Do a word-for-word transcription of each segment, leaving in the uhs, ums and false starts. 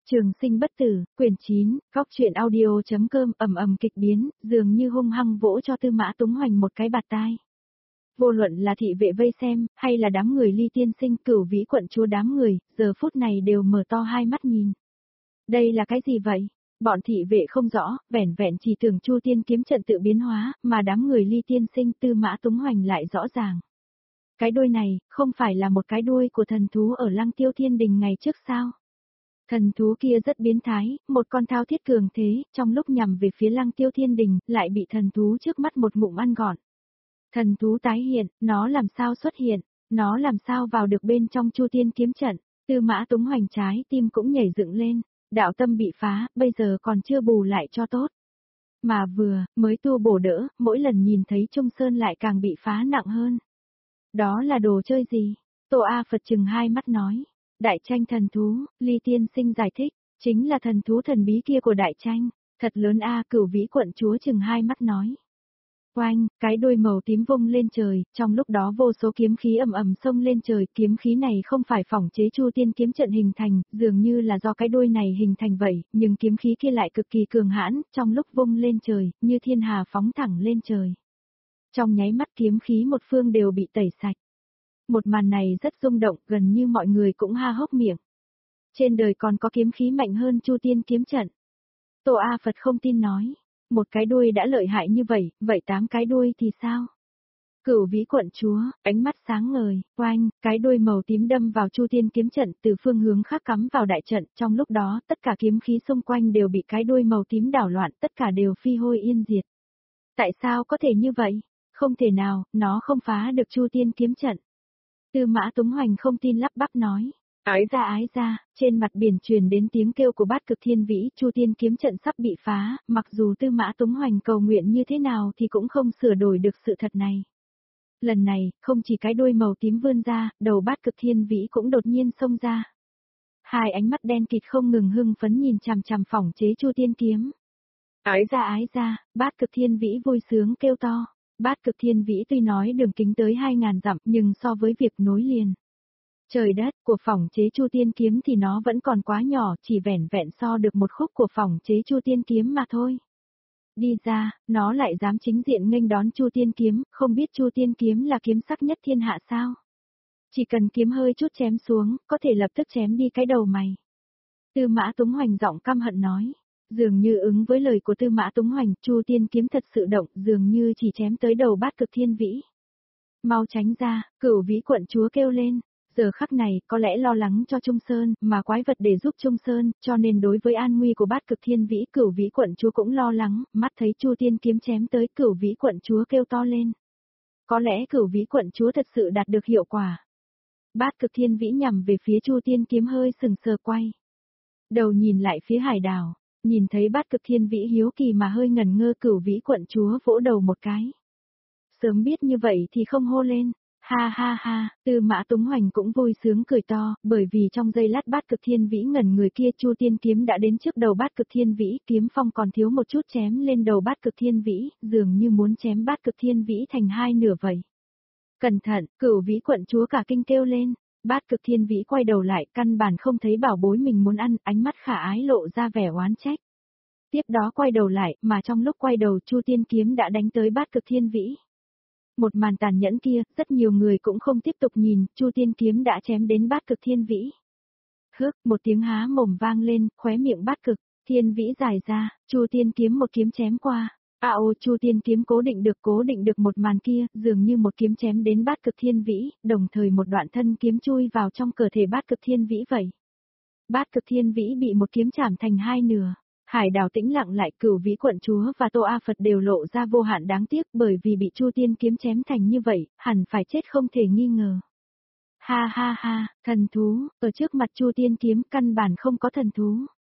Trường sinh bất tử, quyển chín, góc truyện audio.com ầm ầm kịch biến, dường như hung hăng vỗ cho Tư Mã Túng Hoành một cái bạt tai. Vô luận là thị vệ vây xem, hay là đám người Ly tiên sinh Cửu Vĩ quận chúa đám người, giờ phút này đều mở to hai mắt nhìn. Đây là cái gì vậy? Bọn thị vệ không rõ, vẻn vẹn chỉ tưởng Chu Tiên kiếm trận tự biến hóa, mà đám người Ly tiên sinh Tư Mã Túng Hoành lại rõ ràng. Cái đuôi này, không phải là một cái đuôi của thần thú ở Lăng Tiêu Thiên Đình ngày trước sao? Thần thú kia rất biến thái, một con thao thiết cường thế, trong lúc nhằm về phía Lăng Tiêu Thiên Đình, lại bị thần thú trước mắt một ngụm ăn gọn. Thần thú tái hiện, nó làm sao xuất hiện, nó làm sao vào được bên trong Chu Tiên kiếm trận, Tư Mã Túng Hoành trái tim cũng nhảy dựng lên, đạo tâm bị phá, bây giờ còn chưa bù lại cho tốt. Mà vừa, mới tu bổ đỡ, mỗi lần nhìn thấy Trung Sơn lại càng bị phá nặng hơn. Đó là đồ chơi gì? Tô A Phật chừng hai mắt nói. Đại tranh thần thú, Ly tiên sinh giải thích, chính là thần thú thần bí kia của đại tranh, thật lớn a. Cửu Vĩ quận chúa chừng hai mắt nói. Oanh, cái đuôi màu tím vung lên trời, trong lúc đó vô số kiếm khí ầm ầm xông lên trời, kiếm khí này không phải phỏng chế Chu Tiên kiếm trận hình thành, dường như là do cái đuôi này hình thành vậy, nhưng kiếm khí kia lại cực kỳ cường hãn, trong lúc vung lên trời, như thiên hà phóng thẳng lên trời. Trong nháy mắt kiếm khí một phương đều bị tẩy sạch. Một màn này rất rung động, gần như mọi người cũng ha hốc miệng. Trên đời còn có kiếm khí mạnh hơn Chu Tiên kiếm trận. Tô A Phật không tin nói, một cái đuôi đã lợi hại như vậy, vậy tám cái đuôi thì sao? Cửu Vĩ quận chúa, ánh mắt sáng ngời, oanh, cái đuôi màu tím đâm vào Chu Tiên kiếm trận từ phương hướng khác cắm vào đại trận, trong lúc đó tất cả kiếm khí xung quanh đều bị cái đuôi màu tím đảo loạn, tất cả đều phi hôi yên diệt. Tại sao có thể như vậy? Không thể nào, nó không phá được Chu Tiên kiếm trận. Tư Mã Túng Hoành không tin lắp bắp nói, ái ra ái ra, trên mặt biển truyền đến tiếng kêu của Bát Cực Thiên Vĩ, Chu Tiên kiếm trận sắp bị phá, mặc dù Tư Mã Túng Hoành cầu nguyện như thế nào thì cũng không sửa đổi được sự thật này. Lần này, không chỉ cái đuôi màu tím vươn ra, đầu Bát Cực Thiên Vĩ cũng đột nhiên xông ra. Hai ánh mắt đen kịt không ngừng hưng phấn nhìn chằm chằm phỏng chế Chu Tiên kiếm. Ái ra ái ra, Bát Cực Thiên Vĩ vui sướng kêu to. Bát Cực Thiên Vĩ tuy nói đường kính tới hai ngàn dặm nhưng so với việc nối liền trời đất của phỏng chế Chu Tiên kiếm thì nó vẫn còn quá nhỏ, chỉ vẻn vẹn so được một khúc của phỏng chế Chu Tiên kiếm mà thôi. Đi ra, nó lại dám chính diện nghênh đón Chu Tiên kiếm, không biết Chu Tiên kiếm là kiếm sắc nhất thiên hạ sao? Chỉ cần kiếm hơi chút chém xuống, có thể lập tức chém đi cái đầu mày. Tư Mã Túng Hoành giọng căm hận nói. Dường như ứng với lời của Tư Mã Túng Hoành, Chu Tiên kiếm thật sự động, dường như chỉ chém tới đầu Bát Cực Thiên Vĩ. Mau tránh ra, Cửu Vĩ quận chúa kêu lên, giờ khắc này có lẽ lo lắng cho Trung Sơn, mà quái vật để giúp Trung Sơn, cho nên đối với an nguy của Bát Cực Thiên Vĩ, Cửu Vĩ quận chúa cũng lo lắng, mắt thấy Chu Tiên kiếm chém tới, Cửu Vĩ quận chúa kêu to lên. Có lẽ Cửu Vĩ quận chúa thật sự đạt được hiệu quả. Bát Cực Thiên Vĩ nhằm về phía Chu Tiên kiếm hơi sừng sờ quay. Đầu nhìn lại phía hải đảo. Nhìn thấy Bát Cực Thiên Vĩ hiếu kỳ mà hơi ngẩn ngơ, Cửu Vĩ quận chúa vỗ đầu một cái. Sớm biết như vậy thì không hô lên. Ha ha ha, Tư Mã Túng Hoành cũng vui sướng cười to, bởi vì trong giây lát Bát Cực Thiên Vĩ ngẩn người kia, Chu Tiên kiếm đã đến trước đầu Bát Cực Thiên Vĩ, kiếm phong còn thiếu một chút chém lên đầu Bát Cực Thiên Vĩ, dường như muốn chém Bát Cực Thiên Vĩ thành hai nửa vậy. Cẩn thận, Cửu Vĩ quận chúa cả kinh kêu lên. Bát Cực Thiên Vĩ quay đầu lại, căn bản không thấy bảo bối mình muốn ăn, ánh mắt khả ái lộ ra vẻ oán trách. Tiếp đó quay đầu lại, mà trong lúc quay đầu Chu Tiên kiếm đã đánh tới Bát Cực Thiên Vĩ. Một màn tàn nhẫn kia, rất nhiều người cũng không tiếp tục nhìn, Chu Tiên kiếm đã chém đến Bát Cực Thiên Vĩ. Hước, một tiếng há mồm vang lên, khóe miệng Bát Cực Thiên Vĩ dài ra, Chu Tiên kiếm một kiếm chém qua. À ô, Chu Tiên kiếm cố định được cố định được một màn kia, dường như một kiếm chém đến Bát Cực Thiên Vĩ, đồng thời một đoạn thân kiếm chui vào trong cơ thể Bát Cực Thiên Vĩ vậy. Bát Cực Thiên Vĩ bị một kiếm chảm thành hai nửa. Hải đảo tĩnh lặng lại, Cửu Vĩ quận chúa và Tô A Phật đều lộ ra vô hạn đáng tiếc, bởi vì bị Chu Tiên kiếm chém thành như vậy, hẳn phải chết không thể nghi ngờ. Ha ha ha, thần thú, ở trước mặt Chu Tiên kiếm căn bản không có thần thú.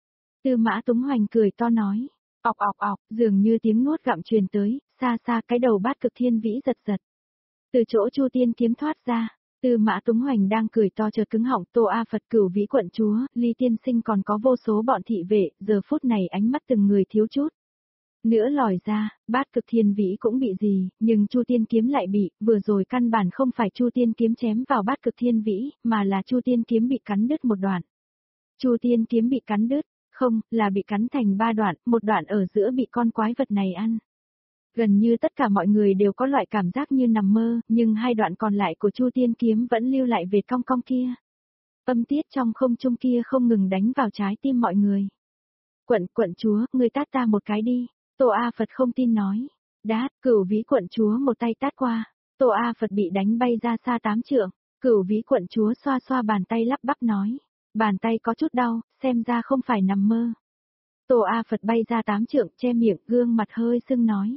Tư Mã Túng Hoành cười to nói. Ọc ọc ọc, dường như tiếng nuốt gặm truyền tới, xa xa cái đầu Bát Cực Thiên Vĩ giật giật. Từ chỗ Chu Tiên kiếm thoát ra, Tư Mã Túng Hoành đang cười to chợt cứng họng, Tô A Phật, Cửu Vĩ quận chúa, Ly tiên sinh còn có vô số bọn thị vệ, giờ phút này ánh mắt từng người thiếu chút nữa lòi ra, Bát Cực Thiên Vĩ cũng bị gì, nhưng Chu Tiên kiếm lại bị, vừa rồi căn bản không phải Chu Tiên kiếm chém vào Bát Cực Thiên Vĩ, mà là Chu Tiên kiếm bị cắn đứt một đoạn. Chu Tiên kiếm bị cắn đứt, không, là bị cắn thành ba đoạn, một đoạn ở giữa bị con quái vật này ăn. Gần như tất cả mọi người đều có loại cảm giác như nằm mơ, nhưng hai đoạn còn lại của Chu Tiên kiếm vẫn lưu lại vệt cong cong kia. Âm tiết trong không trung kia không ngừng đánh vào trái tim mọi người. Quận quận chúa, người tát ta một cái đi. Tô A Phật không tin nói. Đát, Cửu Vĩ quận chúa một tay tát qua. Tô A Phật bị đánh bay ra xa tám trượng. Cửu Vĩ quận chúa xoa xoa bàn tay lắp bắp nói. Bàn tay có chút đau, xem ra không phải nằm mơ. Tô A Phật bay ra tám trượng che miệng, gương mặt hơi sưng nói.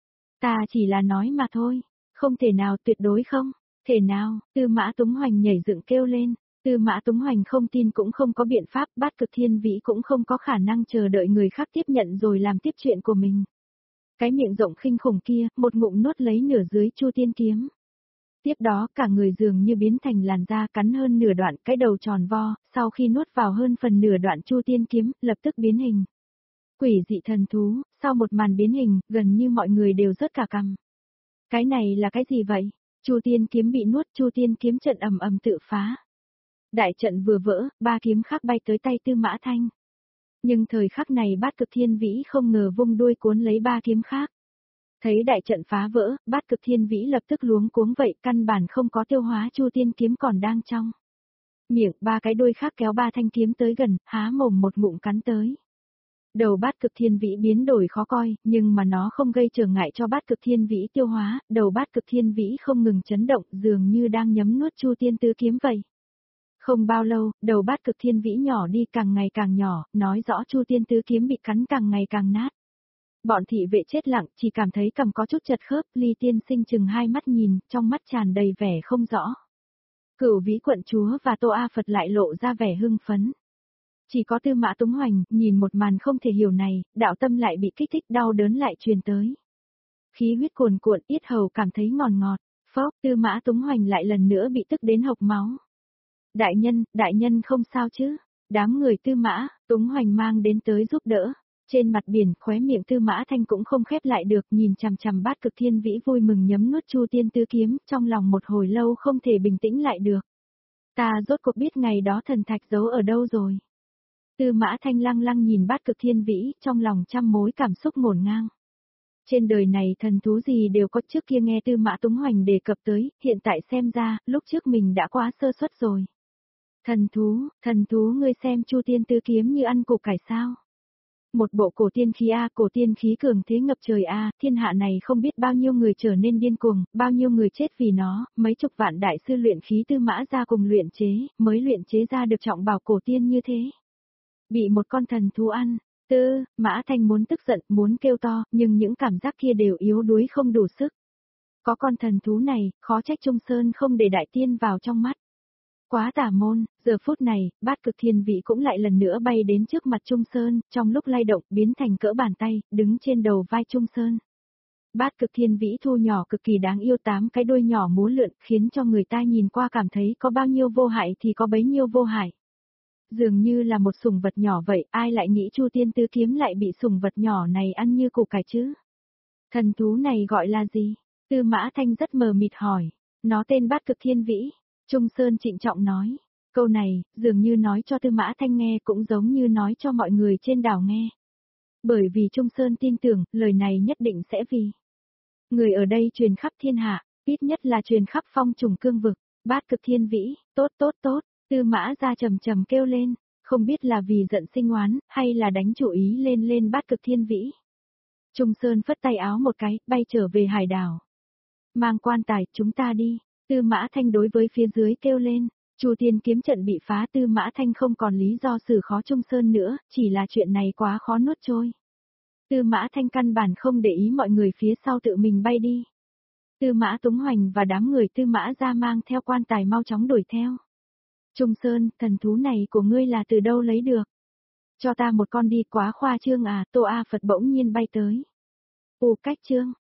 Ta chỉ là nói mà thôi. Không thể nào, tuyệt đối không. Thể nào, Tư Mã Túng Hoành nhảy dựng kêu lên. Tư Mã Túng Hoành không tin cũng không có biện pháp, Bát Cực Thiên Vĩ cũng không có khả năng chờ đợi người khác tiếp nhận rồi làm tiếp chuyện của mình. Cái miệng rộng khinh khủng kia, một ngụm nuốt lấy nửa dưới Chu Tiên kiếm. Tiếp đó cả người dường như biến thành làn da cắn hơn nửa đoạn, cái đầu tròn vo, sau khi nuốt vào hơn phần nửa đoạn Chu Tiên kiếm, lập tức biến hình. Quỷ dị thần thú, sau một màn biến hình, gần như mọi người đều rớt cả cằm. Cái này là cái gì vậy? Chu Tiên kiếm bị nuốt, Chu Tiên kiếm trận ầm ầm tự phá. Đại trận vừa vỡ, ba kiếm khác bay tới tay Tư Mã Thanh. Nhưng thời khắc này Bát Cực Thiên Vĩ không ngờ vung đuôi cuốn lấy ba kiếm khác. Thấy đại trận phá vỡ, Bát Cực Thiên Vĩ lập tức luống cuống vậy, căn bản không có tiêu hóa Chu Tiên kiếm còn đang trong miệng, ba cái đuôi khác kéo ba thanh kiếm tới gần, há mồm một ngụm cắn tới. Đầu Bát Cực Thiên Vĩ biến đổi khó coi, nhưng mà nó không gây trở ngại cho Bát Cực Thiên Vĩ tiêu hóa, đầu Bát Cực Thiên Vĩ không ngừng chấn động, dường như đang nhấm nuốt Chu Tiên tứ kiếm vậy. Không bao lâu, đầu Bát Cực Thiên Vĩ nhỏ đi càng ngày càng nhỏ, nói rõ Chu Tiên tứ kiếm bị cắn càng ngày càng nát. Bọn thị vệ chết lặng, chỉ cảm thấy cằm có chút chật khớp, Ly Tiên Sinh chừng hai mắt nhìn, trong mắt tràn đầy vẻ không rõ. Cửu Vĩ quận chúa và Tô A Phật lại lộ ra vẻ hưng phấn. Chỉ có Tư Mã Túng Hoành, nhìn một màn không thể hiểu này, đạo tâm lại bị kích thích đau đớn lại truyền tới. Khí huyết cuồn cuộn, yết hầu cảm thấy ngọt ngọt, phốc, Tư Mã Túng Hoành lại lần nữa bị tức đến hộc máu. Đại nhân, đại nhân không sao chứ? Đám người Tư Mã, Túng Hoành mang đến tới giúp đỡ. Trên mặt biển, khóe miệng Tư Mã Thanh cũng không khép lại được, nhìn chằm chằm Bát Cực Thiên Vĩ vui mừng nhấm nuốt Chu Tiên tứ kiếm, trong lòng một hồi lâu không thể bình tĩnh lại được. Ta rốt cuộc biết ngày đó thần thạch giấu ở đâu rồi. Tư Mã Thanh lăng lăng nhìn Bát Cực Thiên Vĩ, trong lòng trăm mối cảm xúc ngổn ngang. Trên đời này thần thú gì đều có, trước kia nghe Tư Mã Túng Hoành đề cập tới, hiện tại xem ra, lúc trước mình đã quá sơ suất rồi. Thần thú, thần thú ngươi xem Chu Tiên tứ kiếm như ăn củ cải sao. Một bộ cổ tiên khí a, cổ tiên khí cường thế ngập trời a, thiên hạ này không biết bao nhiêu người trở nên điên cuồng, bao nhiêu người chết vì nó, mấy chục vạn đại sư luyện khí Tư Mã ra cùng luyện chế, mới luyện chế ra được trọng bảo cổ tiên như thế. Bị một con thần thú ăn, Tư Mã Thanh muốn tức giận, muốn kêu to, nhưng những cảm giác kia đều yếu đuối không đủ sức. Có con thần thú này, khó trách Trung Sơn không để đại tiên vào trong mắt. Quá tà môn, giờ phút này, Bát Cực Thiên Vĩ cũng lại lần nữa bay đến trước mặt Trung Sơn, trong lúc lay động, biến thành cỡ bàn tay, đứng trên đầu vai Trung Sơn. Bát Cực Thiên Vĩ thu nhỏ cực kỳ đáng yêu, tám cái đuôi nhỏ múa lượn, khiến cho người ta nhìn qua cảm thấy có bao nhiêu vô hại thì có bấy nhiêu vô hại. Dường như là một sủng vật nhỏ vậy, ai lại nghĩ Chu Tiên tứ kiếm lại bị sủng vật nhỏ này ăn như củ cải chứ? Thần thú này gọi là gì? Tư Mã Thanh rất mờ mịt hỏi. Nó tên Bát Cực Thiên Vĩ. Trung Sơn trịnh trọng nói. Câu này, dường như nói cho Tư Mã Thanh nghe cũng giống như nói cho mọi người trên đảo nghe. Bởi vì Trung Sơn tin tưởng, lời này nhất định sẽ vì người ở đây truyền khắp thiên hạ, ít nhất là truyền khắp phong trùng cương vực. Bát Cực Thiên Vĩ, tốt tốt tốt. Tư Mã ra trầm trầm kêu lên, không biết là vì giận sinh oán, hay là đánh chủ ý lên lên Bát Cực Thiên Vĩ. Trung Sơn phất tay áo một cái, bay trở về hải đảo. Mang quan tài, chúng ta đi. Tư Mã Thanh đối với phía dưới kêu lên, Chu Tiên kiếm trận bị phá, Tư Mã Thanh không còn lý do xử khó Trung Sơn nữa, chỉ là chuyện này quá khó nuốt trôi. Tư Mã Thanh căn bản không để ý mọi người phía sau tự mình bay đi. Tư Mã Túng Hoành và đám người Tư Mã ra mang theo quan tài mau chóng đuổi theo. Trung Sơn, thần thú này của ngươi là từ đâu lấy được? Cho ta một con đi, quá khoa trương à, Tô A Phật bỗng nhiên bay tới. Ồ cách trương,